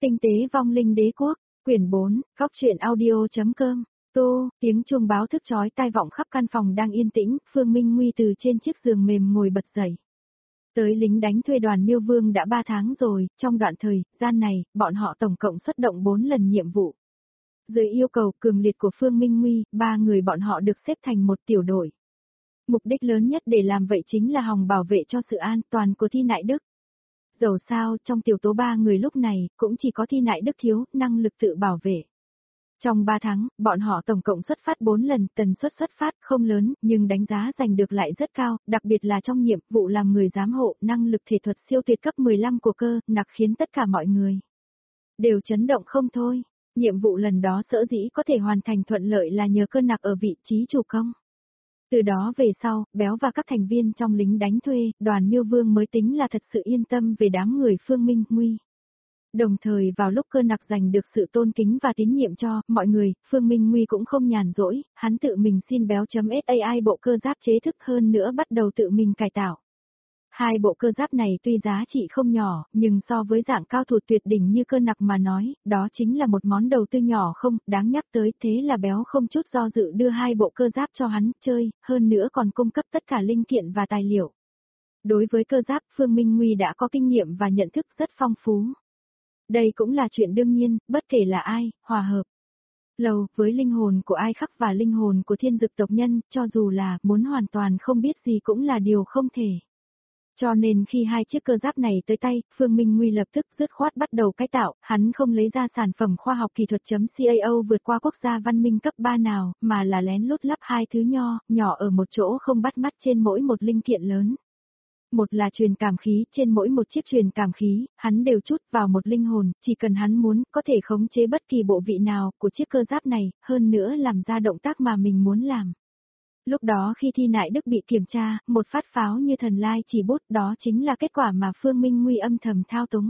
Tinh tế vong linh đế quốc, quyển 4, góc truyện audio.com, Tô, tiếng chuông báo thức chói tai vọng khắp căn phòng đang yên tĩnh, Phương Minh Nguy từ trên chiếc giường mềm ngồi bật dậy. Tới lính đánh thuê đoàn Miêu Vương đã 3 tháng rồi, trong đoạn thời gian này, bọn họ tổng cộng xuất động 4 lần nhiệm vụ. Dưới yêu cầu cường liệt của Phương Minh Nguy, 3 người bọn họ được xếp thành một tiểu đội. Mục đích lớn nhất để làm vậy chính là hòng bảo vệ cho sự an toàn của Thi Nại Đức. Dẫu sao, trong tiểu tố 3 người lúc này, cũng chỉ có Thi Nại Đức thiếu năng lực tự bảo vệ. Trong 3 tháng, bọn họ tổng cộng xuất phát 4 lần, tần suất xuất phát không lớn, nhưng đánh giá giành được lại rất cao, đặc biệt là trong nhiệm vụ làm người giám hộ, năng lực thể thuật siêu tuyệt cấp 15 của Cơ Nặc khiến tất cả mọi người đều chấn động không thôi. Nhiệm vụ lần đó sở dĩ có thể hoàn thành thuận lợi là nhờ Cơ Nặc ở vị trí chủ công. Từ đó về sau, Béo và các thành viên trong lính đánh thuê, đoàn Miêu Vương mới tính là thật sự yên tâm về đám người Phương Minh Nguy. Đồng thời vào lúc Cơ Nặc giành được sự tôn kính và tín nhiệm cho mọi người, Phương Minh Nguy cũng không nhàn rỗi, hắn tự mình xin Béo.SAI bộ cơ giáp chế thức hơn nữa bắt đầu tự mình cải tạo. 2 bộ cơ giáp này tuy giá trị không nhỏ, nhưng so với dạng cao thủ tuyệt đỉnh như Cơ Nặc mà nói, đó chính là một món đầu tư nhỏ không đáng nhắc tới, thế là Béo không chút do dự đưa 2 bộ cơ giáp cho hắn chơi, hơn nữa còn cung cấp tất cả linh kiện và tài liệu. Đối với cơ giáp, Phương Minh Nguy đã có kinh nghiệm và nhận thức rất phong phú. Đây cũng là chuyện đương nhiên, bất kể là ai, hòa hợp lầu với linh hồn của Ai Khắc và linh hồn của thiên dực tộc nhân, cho dù là muốn hoàn toàn không biết gì cũng là điều không thể. Cho nên khi 2 chiếc cơ giáp này tới tay, Phương Minh Nguy lập tức dứt khoát bắt đầu cải tạo, hắn không lấy ra sản phẩm khoa học kỹ thuật.CAO vượt qua quốc gia văn minh cấp 3 nào, mà là lén lút lắp 2 thứ nhỏ ở một chỗ không bắt mắt trên mỗi một linh kiện lớn. Một là truyền cảm khí, trên mỗi một chiếc truyền cảm khí, hắn đều chút vào một linh hồn, chỉ cần hắn muốn, có thể khống chế bất kỳ bộ vị nào của chiếc cơ giáp này, hơn nữa làm ra động tác mà mình muốn làm. Lúc đó khi Thi Nại Đức bị kiểm tra, một phát pháo như thần lai chỉ bút, đó chính là kết quả mà Phương Minh Nguy âm thầm thao túng.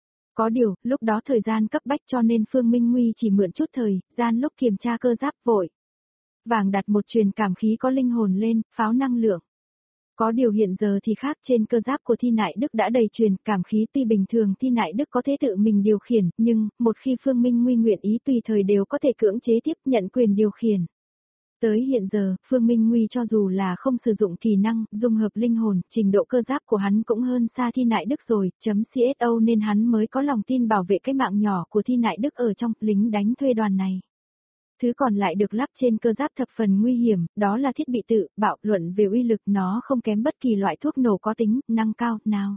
Có điều, lúc đó thời gian cấp bách cho nên Phương Minh Nguy chỉ mượn chút thời gian lúc kiểm tra cơ giáp vội vàng đặt một truyền cảm khí có linh hồn lên, pháo năng lượng. Có điều hiện giờ thì khác, trên cơ giáp của Thi Nại Đức đã đầy truyền cảm khí, tuy bình thường Thi Nại Đức có thể tự mình điều khiển, nhưng, một khi Phương Minh Nguy nguyện ý tùy thời đều có thể cưỡng chế tiếp nhận quyền điều khiển. Tới hiện giờ, Phương Minh Nguy cho dù là không sử dụng kỳ năng, dung hợp linh hồn, trình độ cơ giáp của hắn cũng hơn xa Thi Nại Đức rồi, .CSO nên hắn mới có lòng tin bảo vệ cái mạng nhỏ của Thi Nại Đức ở trong lính đánh thuê đoàn này. Thứ còn lại được lắp trên cơ giáp thập phần nguy hiểm, đó là thiết bị tự bạo, luận về uy lực nó không kém bất kỳ loại thuốc nổ có tính năng cao nào.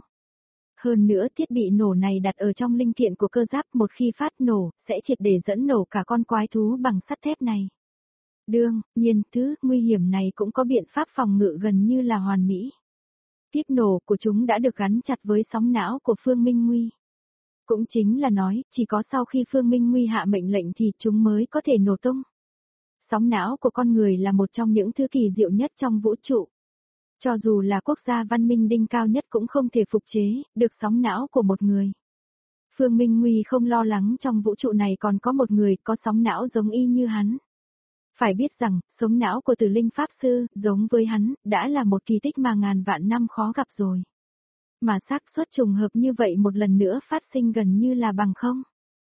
Hơn nữa thiết bị nổ này đặt ở trong linh kiện của cơ giáp, một khi phát nổ, sẽ triệt để dẫn nổ cả con quái thú bằng sắt thép này. Đương nhiên, thứ nguy hiểm này cũng có biện pháp phòng ngự gần như là hoàn mỹ. Tiếp nổ của chúng đã được gắn chặt với sóng não của Phương Minh Nguy. Cũng chính là nói, chỉ có sau khi Phương Minh Nguy hạ mệnh lệnh thì chúng mới có thể nổ tung. Sóng não của con người là một trong những thứ kỳ diệu nhất trong vũ trụ. Cho dù là quốc gia văn minh đỉnh cao nhất cũng không thể phục chế được sóng não của một người. Phương Minh Nguy không lo lắng trong vũ trụ này còn có một người có sóng não giống y như hắn. Phải biết rằng, sống não của Tử Linh Pháp Sư, giống với hắn, đã là một kỳ tích mà ngàn vạn năm khó gặp rồi. Mà xác suất trùng hợp như vậy một lần nữa phát sinh gần như là bằng không.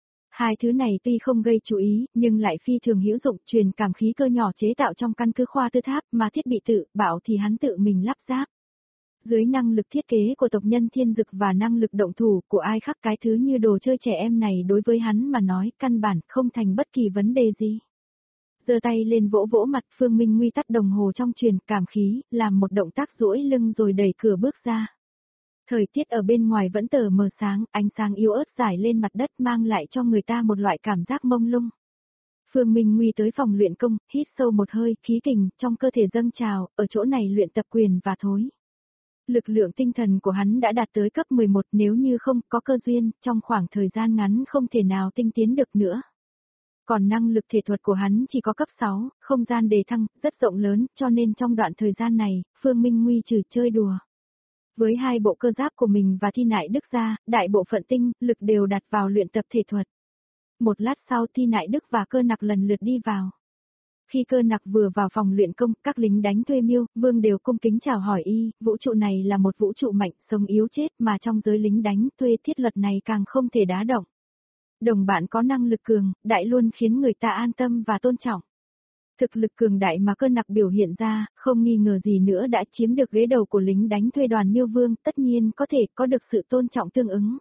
2 thứ này tuy không gây chú ý, nhưng lại phi thường hữu dụng, truyền cảm khí cơ nhỏ chế tạo trong căn cứ khoa tư tháp, mà thiết bị tự bạo thì hắn tự mình lắp ráp. Dưới năng lực thiết kế của tộc nhân thiên dực và năng lực động thủ của Ai Khắc, cái thứ như đồ chơi trẻ em này đối với hắn mà nói căn bản không thành bất kỳ vấn đề gì. Giơ tay lên vỗ vỗ mặt, Phương Minh Nguy tắt đồng hồ trong truyền cảm khí, làm một động tác duỗi lưng rồi đẩy cửa bước ra. Thời tiết ở bên ngoài vẫn tờ mờ sáng, ánh sáng yếu ớt rải lên mặt đất mang lại cho người ta một loại cảm giác mông lung. Phương Minh Nguy tới phòng luyện công, hít sâu một hơi, khí kình trong cơ thể dâng trào, ở chỗ này luyện tập quyền và thối. Lực lượng tinh thần của hắn đã đạt tới cấp 11, nếu như không có cơ duyên, trong khoảng thời gian ngắn không thể nào tinh tiến được nữa. Còn năng lực thể thuật của hắn chỉ có cấp 6, không gian đề thăng, rất rộng lớn, cho nên trong đoạn thời gian này, Phương Minh Nguy trừ chơi đùa. Với 2 bộ cơ giáp của mình và Thi Nại Đức ra, đại bộ phận tinh lực đều đặt vào luyện tập thể thuật. Một lát sau Thi Nại Đức và Cơ Nặc lần lượt đi vào. Khi Cơ Nặc vừa vào phòng luyện công, các lính đánh thuê Miêu Vương đều cung kính chào hỏi y, vũ trụ này là một vũ trụ mạnh, sống yếu chết mà trong giới lính đánh thuê thiết luật này càng không thể đá động. Đồng bạn có năng lực cường, đại luôn khiến người ta an tâm và tôn trọng. Thực lực cường đại mà Cơ Nặc biểu hiện ra, không nghi ngờ gì nữa đã chiếm được ghế đầu của lính đánh thuê đoàn Miêu Vương, tất nhiên có thể có được sự tôn trọng tương ứng.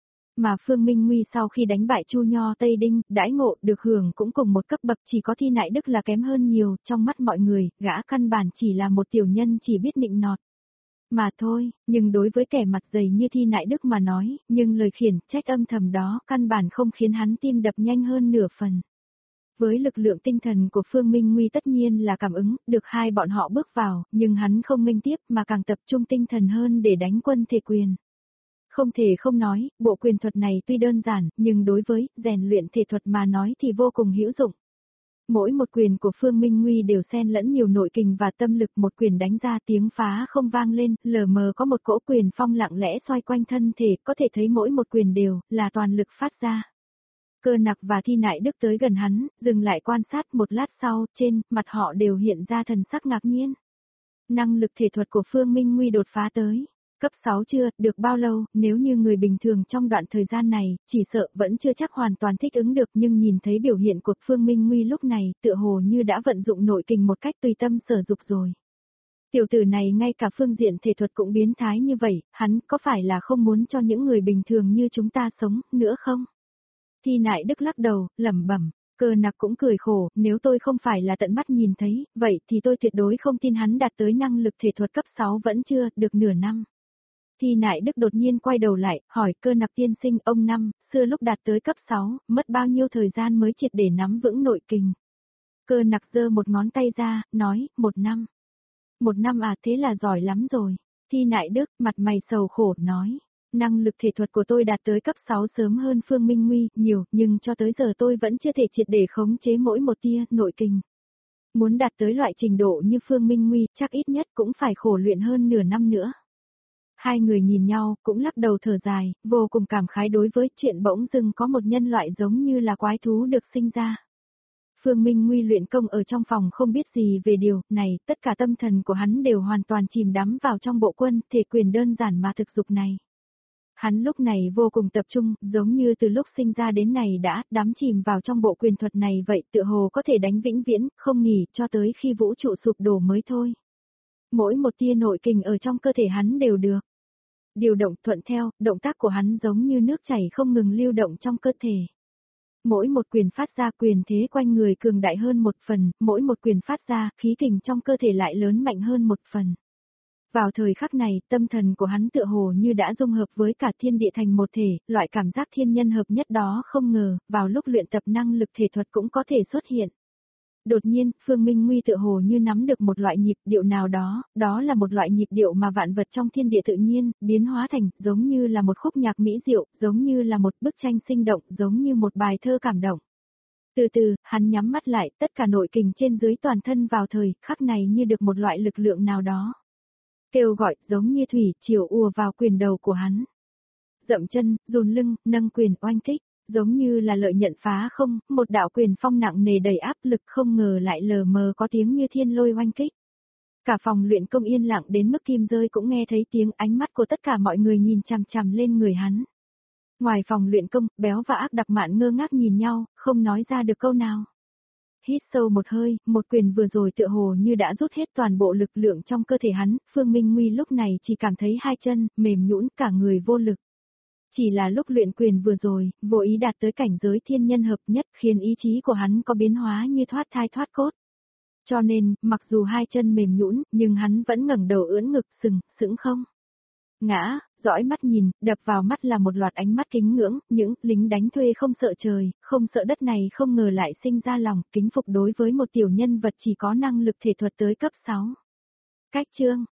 Mà Phương Minh Nguy sau khi đánh bại Chu Nho Tây Đinh, đãi ngộ được hưởng cũng cùng một cấp bậc, chỉ có Thi Nại Đức là kém hơn nhiều, trong mắt mọi người, gã căn bản chỉ là một tiểu nhân chỉ biết nịnh nọt. Mà thôi, nhưng đối với kẻ mặt dày như Thi Nại Đức mà nói, nhưng lời khiển trách âm thầm đó căn bản không khiến hắn tim đập nhanh hơn nửa phần. Với lực lượng tinh thần của Phương Minh Nguy tất nhiên là cảm ứng, được hai bọn họ bước vào, nhưng hắn không nghênh tiếp mà càng tập trung tinh thần hơn để đánh quân thể quyền. Không thể không nói, bộ quyền thuật này tuy đơn giản, nhưng đối với rèn luyện thể thuật mà nói thì vô cùng hữu dụng. Mỗi một quyền của Phương Minh Nguy đều xen lẫn nhiều nội kình và tâm lực, một quyền đánh ra tiếng phá không vang lên, lờ mờ có một cỗ quyền phong lặng lẽ xoay quanh thân thể, có thể thấy mỗi một quyền đều là toàn lực phát ra. Cơ Nặc và Thi Nại Đức tới gần hắn, dừng lại quan sát một lát sau, trên mặt họ đều hiện ra thần sắc ngạc nhiên. Năng lực thể thuật của Phương Minh Nguy đột phá tới cấp 6 chưa, được bao lâu, nếu như người bình thường trong đoạn thời gian này, chỉ sợ vẫn chưa chắc hoàn toàn thích ứng được, nhưng nhìn thấy biểu hiện của Phương Minh Nguy lúc này, tựa hồ như đã vận dụng nội kình một cách tùy tâm sở dục rồi. Tiểu tử này ngay cả phương diện thể thuật cũng biến thái như vậy, hắn có phải là không muốn cho những người bình thường như chúng ta sống, nữa không? Thi Nại Đức lắc đầu, lẩm bẩm. Cơ Nặc cũng cười khổ, nếu tôi không phải là tận mắt nhìn thấy, vậy thì tôi tuyệt đối không tin hắn đạt tới năng lực thể thuật cấp 6 vẫn chưa, được nửa năm. Thi Nại Đức đột nhiên quay đầu lại, hỏi Cơ Nặc tiên sinh, ông năm, xưa lúc đạt tới cấp 6, mất bao nhiêu thời gian mới triệt để nắm vững nội kình? Cơ Nặc giơ một ngón tay ra, nói, 1 năm. 1 năm à, thế là giỏi lắm rồi. Thi Nại Đức, mặt mày sầu khổ, nói. Năng lực thể thuật của tôi đạt tới cấp 6 sớm hơn Phương Minh Nguy nhiều, nhưng cho tới giờ tôi vẫn chưa thể triệt để khống chế mỗi một tia nội kình. Muốn đạt tới loại trình độ như Phương Minh Nguy, chắc ít nhất cũng phải khổ luyện hơn nửa năm nữa. Hai người nhìn nhau, cũng lắc đầu thở dài, vô cùng cảm khái đối với chuyện bỗng dưng có một nhân loại giống như là quái thú được sinh ra. Phương Minh Nguy luyện công ở trong phòng không biết gì về điều này, tất cả tâm thần của hắn đều hoàn toàn chìm đắm vào trong bộ quân thể quyền đơn giản mà thực dục này. Hắn lúc này vô cùng tập trung, giống như từ lúc sinh ra đến này đã đắm chìm vào trong bộ quyền thuật này vậy, tựa hồ có thể đánh vĩnh viễn, không nghỉ cho tới khi vũ trụ sụp đổ mới thôi. Mỗi một tia nội kình ở trong cơ thể hắn đều được điều động thuận theo, động tác của hắn giống như nước chảy không ngừng lưu động trong cơ thể. Mỗi một quyền phát ra quyền thế quanh người cường đại hơn một phần, mỗi một quyền phát ra khí kình trong cơ thể lại lớn mạnh hơn một phần. Vào thời khắc này, tâm thần của hắn tựa hồ như đã dung hợp với cả thiên địa thành một thể, loại cảm giác thiên nhân hợp nhất đó không ngờ, vào lúc luyện tập năng lực thể thuật cũng có thể xuất hiện. Đột nhiên, Phương Minh Nguy tựa hồ như nắm được một loại nhịp điệu nào đó, đó là một loại nhịp điệu mà vạn vật trong thiên địa tự nhiên, biến hóa thành, giống như là một khúc nhạc mỹ diệu, giống như là một bức tranh sinh động, giống như một bài thơ cảm động. Từ từ, hắn nhắm mắt lại, tất cả nội kình trên dưới toàn thân vào thời khắc này như được một loại lực lượng nào đó kêu gọi, giống như thủy triều ùa vào quyền đầu của hắn. Dậm chân, dùn lưng, nâng quyền oanh kích, giống như là lợi nhận phá không, một đạo quyền phong nặng nề đầy áp lực không ngờ lại lờ mờ có tiếng như thiên lôi oanh kích. Cả phòng luyện công yên lặng đến mức kim rơi cũng nghe thấy tiếng, ánh mắt của tất cả mọi người nhìn chằm chằm lên người hắn. Ngoài phòng luyện công, Béo và Ác Đặc Mạn ngơ ngác nhìn nhau, không nói ra được câu nào. Hít sâu một hơi, một quyền vừa rồi tựa hồ như đã rút hết toàn bộ lực lượng trong cơ thể hắn, Phương Minh Nguy lúc này chỉ cảm thấy hai chân, mềm nhũn cả người vô lực. Chỉ là lúc luyện quyền vừa rồi, vô ý đạt tới cảnh giới thiên nhân hợp nhất khiến ý chí của hắn có biến hóa như thoát thai thoát cốt. Cho nên, mặc dù hai chân mềm nhũn, nhưng hắn vẫn ngẩng đầu ưỡn ngực sững không. Ngã, dõi mắt nhìn, đập vào mắt là một loạt ánh mắt kính ngưỡng, những lính đánh thuê không sợ trời, không sợ đất này không ngờ lại sinh ra lòng kính phục đối với một tiểu nhân vật chỉ có năng lực thể thuật tới cấp 6. Cách chương